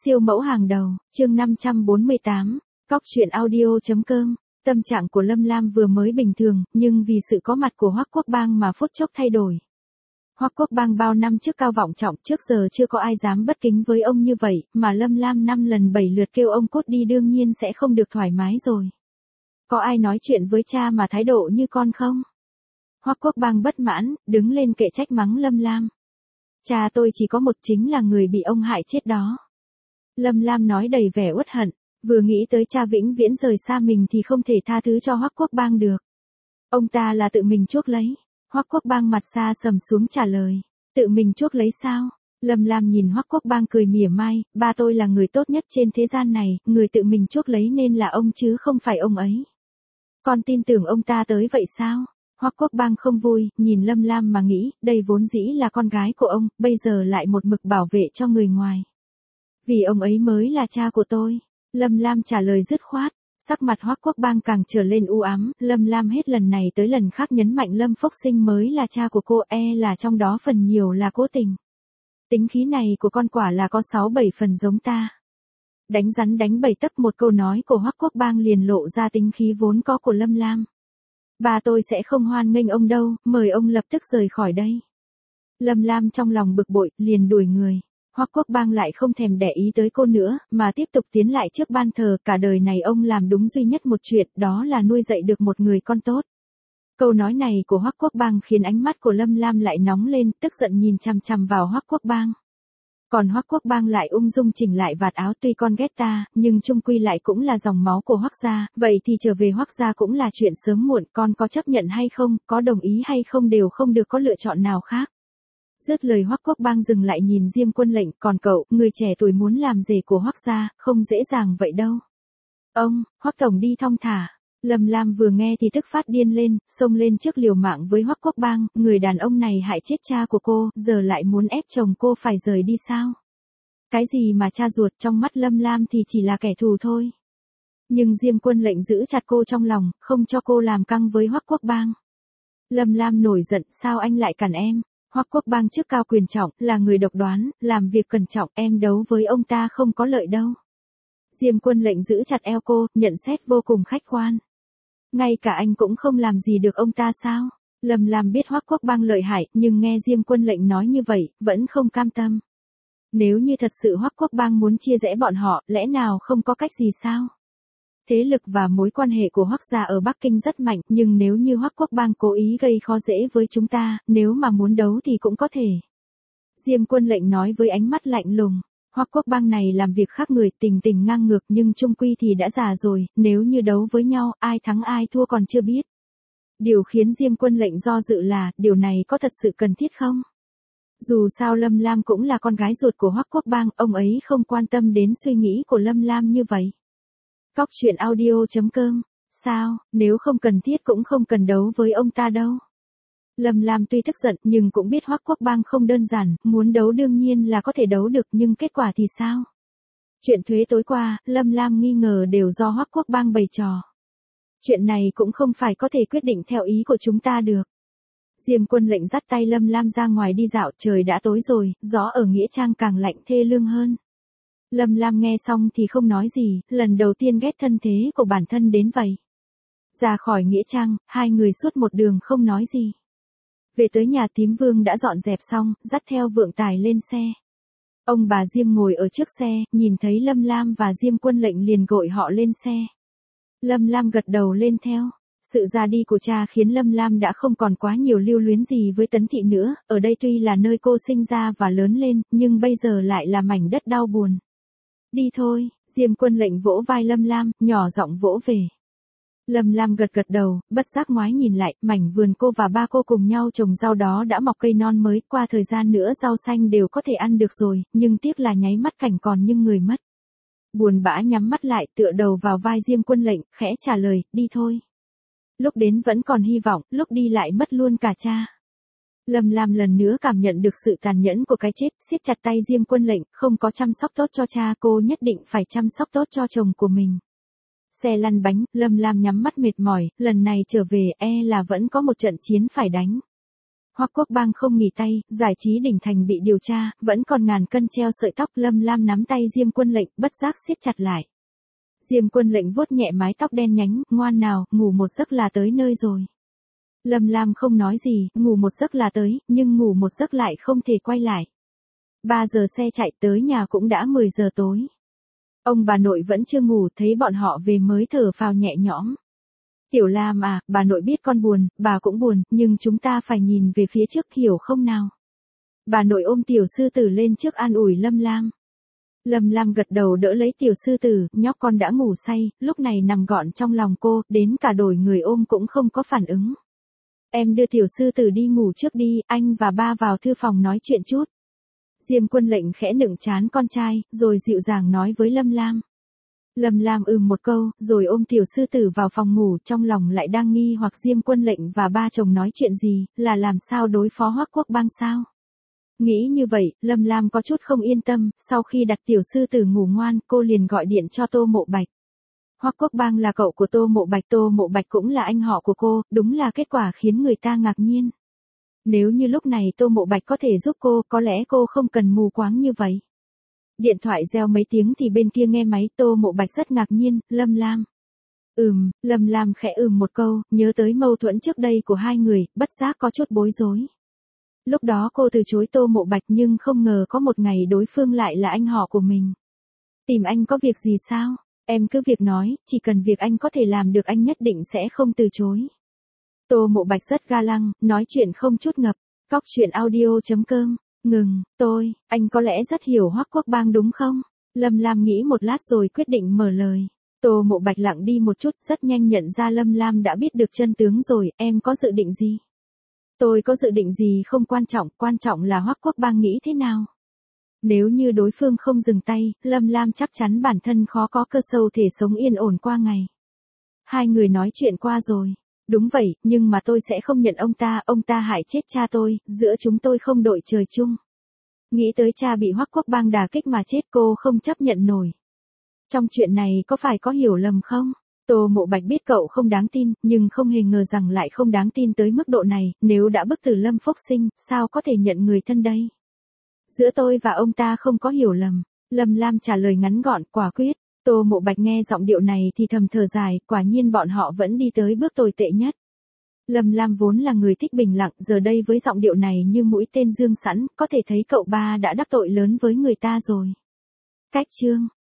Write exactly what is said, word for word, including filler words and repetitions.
Siêu mẫu hàng đầu, chương năm trăm bốn mươi tám, cóc truyện audio.com. Tâm trạng của Lâm Lam vừa mới bình thường, nhưng vì sự có mặt của Hoắc Quốc Bang mà phút chốc thay đổi. Hoắc Quốc Bang bao năm trước cao vọng trọng, trước giờ chưa có ai dám bất kính với ông như vậy, mà Lâm Lam năm lần bảy lượt kêu ông cút đi đương nhiên sẽ không được thoải mái rồi. Có ai nói chuyện với cha mà thái độ như con không? Hoắc Quốc Bang bất mãn, đứng lên kệ trách mắng Lâm Lam. Cha tôi chỉ có một, chính là người bị ông hại chết đó. Lâm Lam nói đầy vẻ uất hận, vừa nghĩ tới cha vĩnh viễn rời xa mình thì không thể tha thứ cho Hoắc Quốc Bang được. Ông ta là tự mình chuốc lấy. Hoắc Quốc Bang mặt xa sầm xuống trả lời, tự mình chuốc lấy sao? Lâm Lam nhìn Hoắc Quốc Bang cười mỉa mai, ba tôi là người tốt nhất trên thế gian này, người tự mình chuốc lấy nên là ông chứ không phải ông ấy. Con tin tưởng ông ta tới vậy sao? Hoắc Quốc Bang không vui, nhìn Lâm Lam mà nghĩ, đây vốn dĩ là con gái của ông, bây giờ lại một mực bảo vệ cho người ngoài. Vì ông ấy mới là cha của tôi. Lâm Lam trả lời dứt khoát, sắc mặt Hoắc Quốc Bang càng trở lên u ám, Lâm Lam hết lần này tới lần khác nhấn mạnh Lâm Phúc Sinh mới là cha của cô, e là trong đó phần nhiều là cố tình. Tính khí này của con quả là có sáu bảy phần giống ta. Đánh rắn đánh bầy tấc, một câu nói của Hoắc Quốc Bang liền lộ ra tính khí vốn có của Lâm Lam. Ba tôi sẽ không hoan nghênh ông đâu, mời ông lập tức rời khỏi đây. Lâm Lam trong lòng bực bội, liền đuổi người. Hoắc Quốc Bang lại không thèm để ý tới cô nữa, mà tiếp tục tiến lại trước ban thờ, cả đời này ông làm đúng duy nhất một chuyện, đó là nuôi dạy được một người con tốt. Câu nói này của Hoắc Quốc Bang khiến ánh mắt của Lâm Lam lại nóng lên, tức giận nhìn chằm chằm vào Hoắc Quốc Bang. Còn Hoắc Quốc Bang lại ung dung chỉnh lại vạt áo, tuy con ghét ta, nhưng chung quy lại cũng là dòng máu của Hoắc gia, vậy thì trở về Hoắc gia cũng là chuyện sớm muộn, con có chấp nhận hay không, có đồng ý hay không đều không được có lựa chọn nào khác. Dứt lời Hoắc Quốc Bang dừng lại nhìn Diêm Quân Lệnh, còn cậu, người trẻ tuổi muốn làm rể của Hoắc gia, không dễ dàng vậy đâu. Ông, Hoắc tổng đi thong thả. Lâm Lam vừa nghe thì tức phát điên lên, xông lên trước liều mạng với Hoắc Quốc Bang, người đàn ông này hại chết cha của cô, giờ lại muốn ép chồng cô phải rời đi sao? Cái gì mà cha ruột, trong mắt Lâm Lam thì chỉ là kẻ thù thôi. Nhưng Diêm Quân Lệnh giữ chặt cô trong lòng, không cho cô làm căng với Hoắc Quốc Bang. Lâm Lam nổi giận, sao anh lại cản em? Hoắc Quốc Bang chức cao quyền trọng, là người độc đoán, làm việc cẩn trọng, em đấu với ông ta không có lợi đâu. Diêm Quân Lệnh giữ chặt eo cô, nhận xét vô cùng khách quan. Ngay cả anh cũng không làm gì được ông ta sao? Lâm Lam biết Hoắc Quốc Bang lợi hại, nhưng nghe Diêm Quân Lệnh nói như vậy, vẫn không cam tâm. Nếu như thật sự Hoắc Quốc Bang muốn chia rẽ bọn họ, lẽ nào không có cách gì sao? Thế lực và mối quan hệ của Hoắc gia ở Bắc Kinh rất mạnh, nhưng nếu như Hoắc Quốc Bang cố ý gây khó dễ với chúng ta, nếu mà muốn đấu thì cũng có thể. Diêm Quân Lệnh nói với ánh mắt lạnh lùng. Hoắc Quốc Bang này làm việc khác người, tình tình ngang ngược, nhưng chung quy thì đã già rồi, nếu như đấu với nhau, ai thắng ai thua còn chưa biết. Điều khiến Diêm Quân Lệnh do dự là, điều này có thật sự cần thiết không? Dù sao Lâm Lam cũng là con gái ruột của Hoắc Quốc Bang, ông ấy không quan tâm đến suy nghĩ của Lâm Lam như vậy. Cóc truyện audio.com. Sao, nếu không cần thiết cũng không cần đấu với ông ta đâu. Lâm Lam tuy tức giận nhưng cũng biết Hoắc Quốc Bang không đơn giản, muốn đấu đương nhiên là có thể đấu được, nhưng kết quả thì sao? Chuyện thuế tối qua, Lâm Lam nghi ngờ đều do Hoắc Quốc Bang bày trò. Chuyện này cũng không phải có thể quyết định theo ý của chúng ta được. Diêm Quân Lệnh dắt tay Lâm Lam ra ngoài đi dạo, trời đã tối rồi, gió ở Nghĩa Trang càng lạnh thê lương hơn. Lâm Lam nghe xong thì không nói gì, lần đầu tiên ghét thân thế của bản thân đến vậy. Ra khỏi Nghĩa Trang, hai người suốt một đường không nói gì. Về tới nhà Tím Vương đã dọn dẹp xong, dắt theo Vượng Tài lên xe. Ông bà Diêm ngồi ở trước xe, nhìn thấy Lâm Lam và Diêm Quân Lệnh liền gọi họ lên xe. Lâm Lam gật đầu lên theo. Sự ra đi của cha khiến Lâm Lam đã không còn quá nhiều lưu luyến gì với Tấn Thị nữa, ở đây tuy là nơi cô sinh ra và lớn lên, nhưng bây giờ lại là mảnh đất đau buồn. Đi thôi, Diêm Quân Lệnh vỗ vai Lâm Lam, nhỏ giọng vỗ về. Lâm Lam gật gật đầu, bất giác ngoái nhìn lại, mảnh vườn cô và ba cô cùng nhau trồng rau đó đã mọc cây non mới, qua thời gian nữa rau xanh đều có thể ăn được rồi, nhưng tiếc là nháy mắt cảnh còn nhưng người mất. Buồn bã nhắm mắt lại, tựa đầu vào vai Diêm Quân Lệnh, khẽ trả lời, đi thôi. Lúc đến vẫn còn hy vọng, lúc đi lại mất luôn cả cha. Lâm Lam lần nữa cảm nhận được sự tàn nhẫn của cái chết, siết chặt tay Diêm Quân Lệnh, không có chăm sóc tốt cho cha, cô nhất định phải chăm sóc tốt cho chồng của mình. Xe lăn bánh, Lâm Lam nhắm mắt mệt mỏi, lần này trở về e là vẫn có một trận chiến phải đánh. Hoắc Quốc Bang không nghỉ tay, giải trí đỉnh thành bị điều tra, vẫn còn ngàn cân treo sợi tóc. Lâm Lam nắm tay Diêm Quân Lệnh, bất giác siết chặt lại. Diêm Quân Lệnh vuốt nhẹ mái tóc đen nhánh, ngoan nào, ngủ một giấc là tới nơi rồi. Lâm Lam không nói gì, ngủ một giấc là tới, nhưng ngủ một giấc lại không thể quay lại. ba giờ xe chạy tới nhà cũng đã mười giờ tối. Ông bà nội vẫn chưa ngủ, thấy bọn họ về mới thở phào nhẹ nhõm. Tiểu Lam à, bà nội biết con buồn, bà cũng buồn, nhưng chúng ta phải nhìn về phía trước, hiểu không nào? Bà nội ôm tiểu sư tử lên trước an ủi Lâm Lam. Lâm Lam gật đầu đỡ lấy tiểu sư tử, nhóc con đã ngủ say, lúc này nằm gọn trong lòng cô, đến cả đổi người ôm cũng không có phản ứng. Em đưa tiểu sư tử đi ngủ trước đi, anh và ba vào thư phòng nói chuyện chút. Diêm Quân Lệnh khẽ nựng trán con trai, rồi dịu dàng nói với Lâm Lam. Lâm Lam ừm một câu, rồi ôm tiểu sư tử vào phòng ngủ, trong lòng lại đang nghi hoặc Diêm Quân Lệnh và ba chồng nói chuyện gì, là làm sao đối phó Hoắc Quốc Bang sao? Nghĩ như vậy, Lâm Lam có chút không yên tâm, sau khi đặt tiểu sư tử ngủ ngoan, cô liền gọi điện cho Tô Mộ Bạch. Hoắc Quốc Bang là cậu của Tô Mộ Bạch, Tô Mộ Bạch cũng là anh họ của cô, đúng là kết quả khiến người ta ngạc nhiên. Nếu như lúc này Tô Mộ Bạch có thể giúp cô, có lẽ cô không cần mù quáng như vậy. Điện thoại reo mấy tiếng thì bên kia nghe máy, Tô Mộ Bạch rất ngạc nhiên, Lâm Lam. Ừm, Lâm Lam khẽ ừm một câu, nhớ tới mâu thuẫn trước đây của hai người, bất giác có chút bối rối. Lúc đó cô từ chối Tô Mộ Bạch nhưng không ngờ có một ngày đối phương lại là anh họ của mình. Tìm anh có việc gì sao? Em cứ việc nói, chỉ cần việc anh có thể làm được anh nhất định sẽ không từ chối. Tô Mộ Bạch rất ga lăng, nói chuyện không chút ngập. Cóc truyện audio chấm com. Ngừng, tôi, anh có lẽ rất hiểu Hoắc Quốc Bang đúng không? Lâm Lam nghĩ một lát rồi quyết định mở lời. Tô Mộ Bạch lặng đi một chút, rất nhanh nhận ra Lâm Lam đã biết được chân tướng rồi, em có dự định gì? Tôi có dự định gì không quan trọng, quan trọng là Hoắc Quốc Bang nghĩ thế nào? Nếu như đối phương không dừng tay, Lâm Lam chắc chắn bản thân khó có cơ sâu thể sống yên ổn qua ngày. Hai người nói chuyện qua rồi. Đúng vậy, nhưng mà tôi sẽ không nhận ông ta, ông ta hại chết cha tôi, giữa chúng tôi không đội trời chung. Nghĩ tới cha bị Hoắc Quốc Bang đả kích mà chết, cô không chấp nhận nổi. Trong chuyện này có phải có hiểu lầm không? Tô Mộ Bạch biết cậu không đáng tin, nhưng không hề ngờ rằng lại không đáng tin tới mức độ này, nếu đã bức tử Lâm Phúc Sinh, sao có thể nhận người thân đây? Giữa tôi và ông ta không có hiểu lầm. Lâm Lam trả lời ngắn gọn, quả quyết. Tô Mộ Bạch nghe giọng điệu này thì thầm thở dài, quả nhiên bọn họ vẫn đi tới bước tồi tệ nhất. Lâm Lam vốn là người thích bình lặng, giờ đây với giọng điệu này như mũi tên dương sẵn, có thể thấy cậu ba đã đắc tội lớn với người ta rồi. Cách chương